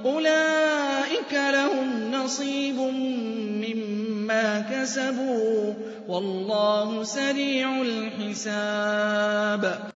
أُولَٰئِكَ لَهُمْ نَصِيبٌ مِّمَّا كَسَبُوا ۖ وَاللَّهُ سَرِيعُ الْحِسَابِ